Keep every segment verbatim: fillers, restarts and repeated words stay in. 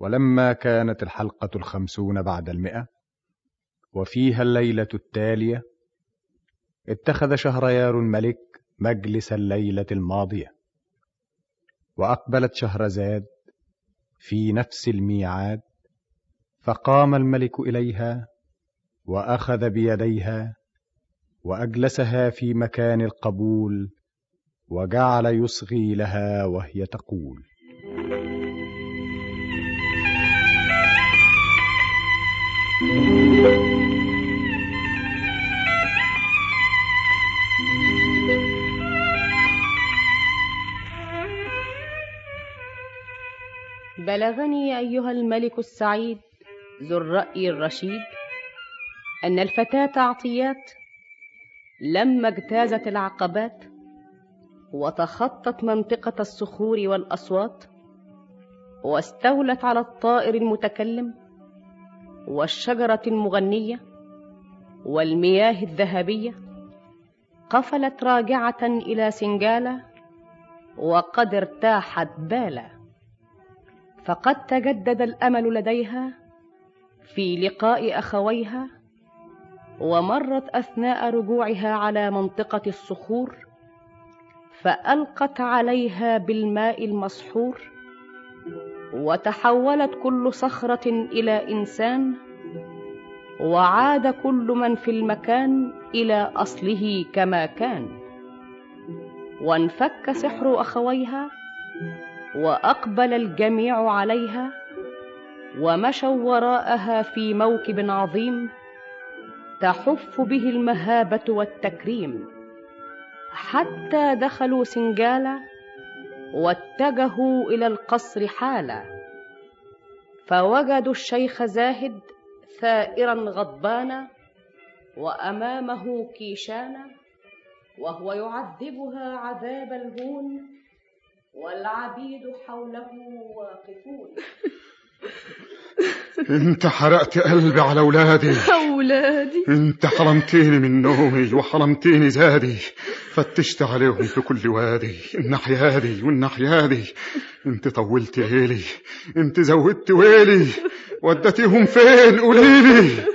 ولما كانت الحلقة الخمسون بعد المئة وفيها الليلة التالية، اتخذ شهريار الملك مجلس الليلة الماضية، وأقبلت شهرزاد في نفس الميعاد، فقام الملك إليها وأخذ بيديها وأجلسها في مكان القبول، وجعل يصغي لها وهي تقول: بلغني أيها الملك السعيد ذو الرأي الرشيد أن الفتاة عطيات لما اجتازت العقبات وتخطت منطقة الصخور والأصوات واستولت على الطائر المتكلم والشجرة المغنية والمياه الذهبية، قفلت راجعة إلى سنجالة وقد ارتاحت بالا، فقد تجدد الأمل لديها في لقاء أخويها. ومرت أثناء رجوعها على منطقة الصخور فألقت عليها بالماء المسحور، وتحولت كل صخرة إلى إنسان، وعاد كل من في المكان إلى أصله كما كان، وانفك سحر أخويها وأقبل الجميع عليها، ومشوا وراءها في موكب عظيم تحف به المهابة والتكريم، حتى دخلوا سنجالة واتجهوا إلى القصر حالا، فوجدوا الشيخ زاهد ثائرا غضبانا، وأمامه كيشانا وهو يعذبها عذاب الهون، والعبيد حوله واقفون. انت حرقت قلبي على اولادي اولادي انت حرمتيني من نومي وحرمتيني زادي، فتشت عليهم في كل وادي، الناحية دي والناحية دي. انت طولت ليلي، انت زودت ويلي، ودتيهم فين قوليلي؟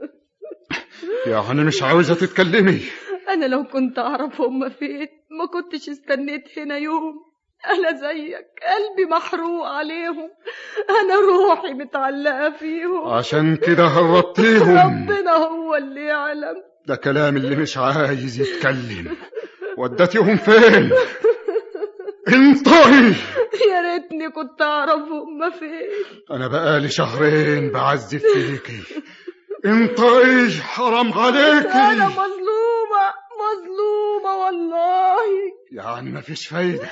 يعني مش عاوزة تتكلمي؟ انا لو كنت اعرف هم فين ما كنتش استنيت هنا يوم. أنا زيك قلبي محروق عليهم، أنا روحي متعلقة فيهم، عشان كده هربتيهم. ربنا هو اللي يعلم. ده كلام اللي مش عايز يتكلم. ودتيهم فين؟ انطقي. يا ريتني كنت أعرف هم فين. أنا بقالي شهرين بعذب فيكي. انطقي حرام عليكي. أنا مظلومة مظلومة والله. يعني مفيش فايدة،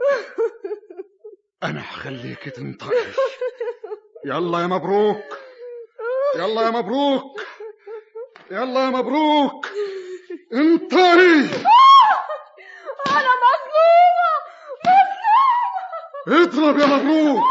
أنا هخليكي تنطقي. يلا يا مبروك، يلا يا مبروك، يلا يا مبروك، انطقي. أنا مظلومة مظلومة. اضرب يا مبروك.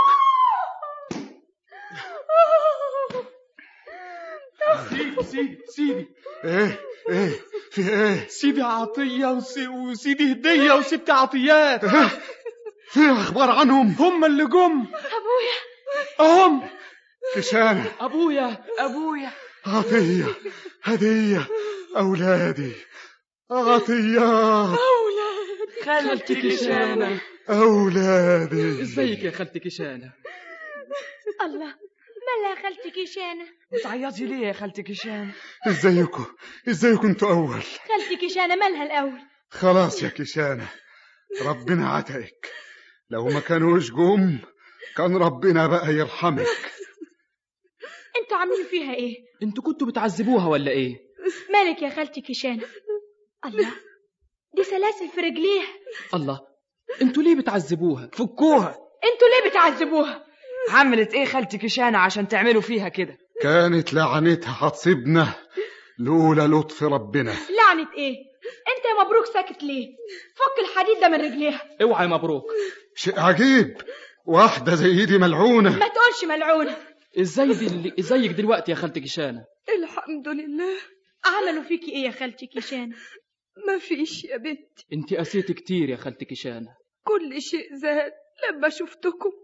سيدي سيدي سيدي. ايه ايه في ايه؟ سيدي عطية وسي... وسيدي هدية وستي عطيات. إيه؟ في اخبار عنهم؟ هم اللي جم. ابويا اهم. كشانة. ابويا ابويا. عطية، هدية، اولادي، عطيات، اولادي. خالتي كشانة. اولادي. ازيك يا خالتي كشانة؟ الله، مالها خالتي كيشانة؟ بتعيطي ليه يا خالتي كشانة؟ ازيكم ازيكم انتوا اول؟ خالتي كيشانة مالها الاول؟ خلاص يا كشانة، ربنا عتقك. لو ما كانوش جم كان ربنا بقى يرحمك. انتوا عاملين فيها ايه؟ انتوا كنتوا بتعذبوها ولا ايه؟ مالك يا خالتي كيشانة؟ الله، دي سلاسل في رجليها. الله، انتوا ليه بتعذبوها؟ فكوها. انتوا ليه بتعذبوها؟ عملت ايه خالتي كشانة عشان تعملوا فيها كده؟ كانت لعنتها هتصيبنا لولا لطف ربنا. لعنة ايه؟ انت يا مبروك ساكت ليه؟ فك الحديد ده من رجليها. اوعى مبروك. شيء عجيب، واحدة زي دي ملعونة. ما تقولش ملعونة. ازاي دي اللي ازيك دلوقتي يا خالتي كشانة؟ الحمد لله. عملوا فيكي ايه يا خالتي كيشانة؟ ما فيش يا بنتي. انت قسيتي كتير يا خالتي كشانة. كل شيء زاد لما شفتكم.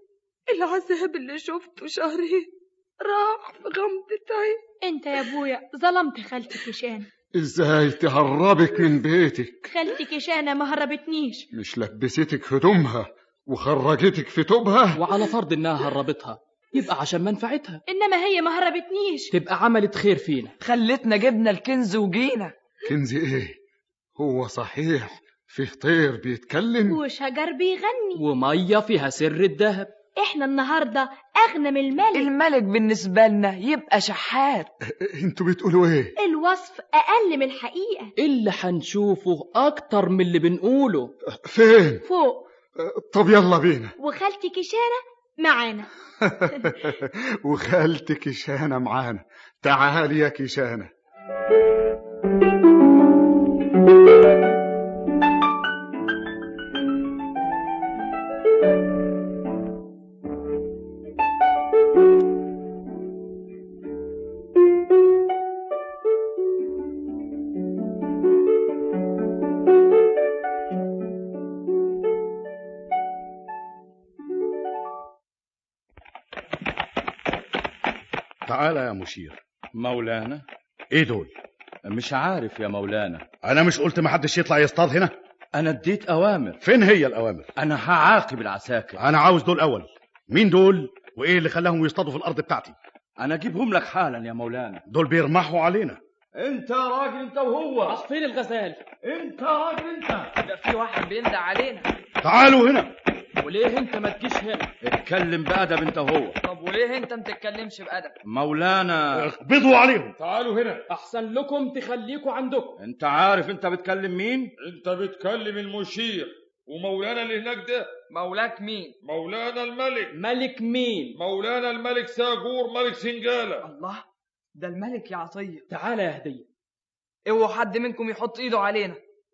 العذاب اللي شفته شهرين راح في غمضة عين. انت يا ابويا ظلمت خالتي كيشانة. ازاي تهربك من بيتك؟ خالتي كيشانة ما هربتنيش. مش لبستك هدومها وخرجتك في توبها؟ وعلى فرض انها هربتها يبقى عشان منفعتها، انما هي ما هربتنيش. تبقى عملت خير فينا، خلتنا جبنا الكنز وجينا. كنز ايه؟ هو صحيح فيه طير بيتكلم وشجر بيغني ومية فيها سر الذهب. احنا النهاردة اغنى من الملك. الملك بالنسبة لنا يبقى شحات. انتوا بتقولوا ايه؟ الوصف اقل من الحقيقة. اللي هنشوفه اكتر من اللي بنقوله. فين؟ فوق. طب يلا بينا. وخالتي كيشانة معانا. وخالتي كيشانة معانا. تعالي يا كيشانة. تعالى يا مشير. مولانا. ايه دول؟ مش عارف يا مولانا. انا مش قلت محدش يطلع يصطاد هنا؟ انا اديت اوامر. فين هي الاوامر؟ انا هعاقب العساكر. انا عاوز دول اول. مين دول وايه اللي خلاهم يصطادوا في الارض بتاعتي؟ انا اجيبهم لك حالا يا مولانا. دول بيرمحوا علينا. انت يا راجل انت وهو. فين الغزال؟ انت يا راجل انت. ده في واحد بيندى علينا. تعالوا هنا. وليه انت ما تجيش هنا؟ اتكلم بأدب انت وهو. طب وليه انت ما تتكلمش بأدب؟ مولانا. اقبضوا عليهم. تعالوا هنا. احسن لكم تخليكوا عندكم. انت عارف انت بتكلم مين؟ انت بتكلم المشير، ومولانا اللي هناك ده مولاك مين؟ مولانا الملك. ملك مين؟ مولانا الملك ساجور ملك سنجالة. الله، ده الملك يا عطية. تعالى يا هدية. اوعوا حد منكم يحط ايده علينا،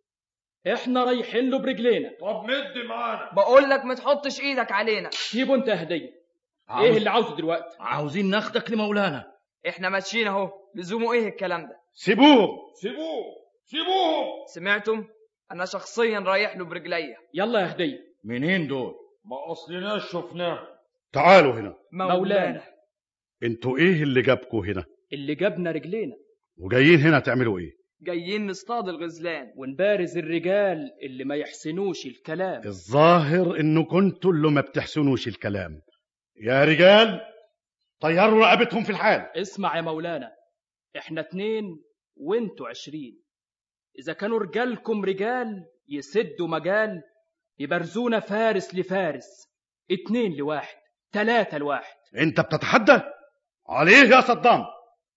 احنا رايحين له برجلينا. طب مد معانا. بقول لك ما تحطش ايدك علينا. سيبه انت يا هدية. عاوز... ايه اللي عاوزه دلوقتي؟ عاوزين ناخدك لمولانا. احنا ماشيين اهو، لزومه ايه الكلام ده؟ سيبوه. سيبوه سيبوه. سمعتم؟ انا شخصيا رايح له برجليا. يلا يا هدية. منين دول؟ ما اصلناش شفناه. تعالوا هنا. مولانا, مولانا. انتوا ايه اللي جابكوا هنا؟ اللي جابنا رجلينا. وجايين هنا تعملوا ايه؟ جايين نصطاد الغزلان ونبارز الرجال اللي ما يحسنوش الكلام. الظاهر انه كنتوا اللي ما بتحسنوش الكلام. يا رجال طيروا رقبتهم في الحال. اسمع يا مولانا، احنا اتنين وانتوا عشرين. اذا كانوا رجالكم رجال يسدوا مجال يبرزونا فارس لفارس، اتنين لواحد، تلاتة لواحد. انت بتتحدى عليه يا صدام؟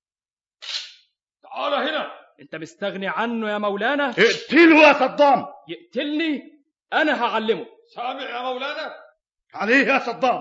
تعال هنا. انت مستغني عنه يا مولانا؟ اقتله يا صدام. يقتلني؟ انا هعلمه. سامع يا مولانا؟ عليه يا صدام.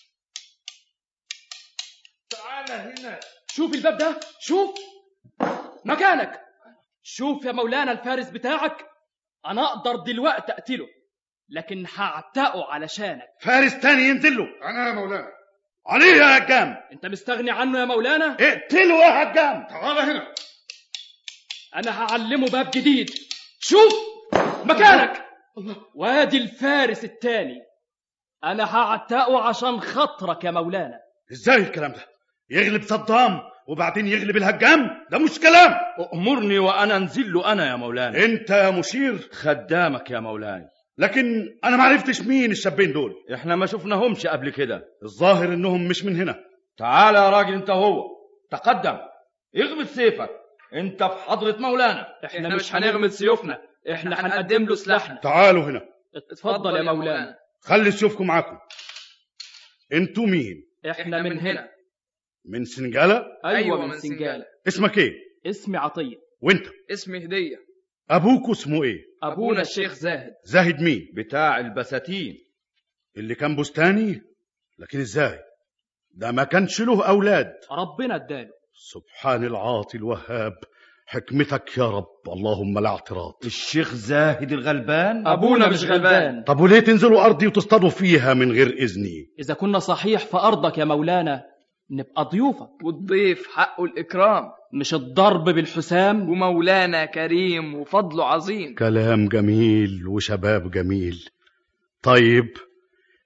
تعال هنا. شوف الباب ده، شوف مكانك. شوف يا مولانا الفارس بتاعك، انا اقدر دلوقتي اقتله، لكن هعتقه علشانك. فارس تاني ينزل له. انا يا مولانا. عليه يا هجام. انت مستغني عنه يا مولانا؟ اقتله يا هجام. تعال هنا. انا هعلمه باب جديد. شوف مكانك. وادي الفارس التاني، انا هعتقه عشان خاطرك يا مولانا. ازاي الكلام ده؟ يغلب صدام وبعدين يغلب الهجام؟ ده مش كلام. أأمرني وأنا أنزل له أنا يا مولانا. أنت يا مشير؟ خدامك يا مولانا. لكن أنا ما عرفتش مين الشابين دول. إحنا ما شفناهمش قبل كده. الظاهر إنهم مش من هنا. تعال يا راجل أنت هو، تقدم اغمد سيفك، أنت في حضرة مولانا. إحنا, إحنا مش هنغمد سيوفنا، إحنا هنقدم له سلاحنا. تعالوا هنا. اتفضل يا مولانا. خلي سيوفكم معاكم. أنتوا مين؟ إحنا من هنا. من سنجالة؟ أيوة من سنجالة. اسمك ايه؟ اسمي عطية. وانت؟ اسمي هدية. ابوك اسمه ايه؟ ابونا الشيخ زاهد. زاهد مين؟ بتاع البساتين اللي كان بستاني. لكن ازاي؟ ده ما كانش له اولاد. ربنا اداله. سبحان العاطي الوهاب، حكمتك يا رب، اللهم لا اعتراض. الشيخ زاهد الغلبان؟ ابونا مش غلبان. طب وليه تنزلوا ارضي وتصطادوا فيها من غير اذني؟ اذا كنا صحيح في ارضك يا مولانا نبقى ضيوفك. والضيف حقه الإكرام، مش الضرب بالحسام. ومولانا كريم وفضله عظيم. كلام جميل وشباب جميل. طيب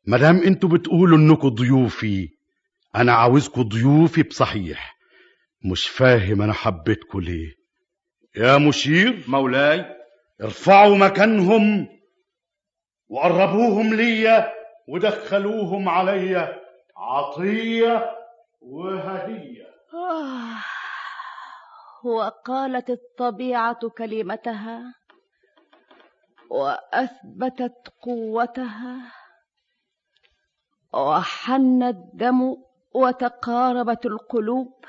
مدام انتوا بتقولوا انكم ضيوفي، انا عاوزكم ضيوفي بصحيح. مش فاهم انا حبيتكم ليه. يا مشير مولاي، ارفعوا مكانهم وقربوهم ليا ودخلوهم عليا عطية وهدية. آه. وقالت الطبيعة كلمتها وأثبتت قوتها، وحن الدم وتقاربت القلوب،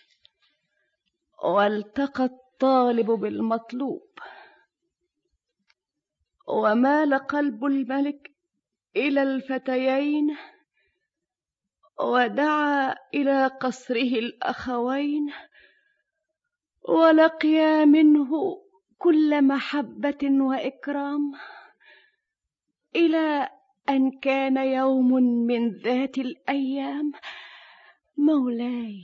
والتقى الطالب بالمطلوب، ومال قلب الملك إلى الفتيين، ودعا إلى قصره الأخوين، ولقيا منه كل محبة وإكرام، إلى أن كان يوم من ذات الأيام. مولاي.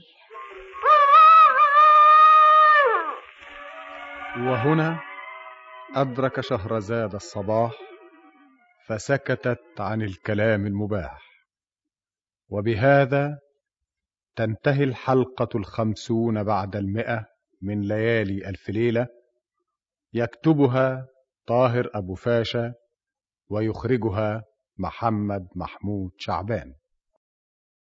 وهنا أدرك شهرزاد الصباح، فسكتت عن الكلام المباح. وبهذا تنتهي الحلقة الخمسون بعد المئة من ليالي ألف ليلة، يكتبها طاهر أبو فاشا، ويخرجها محمد محمود شعبان.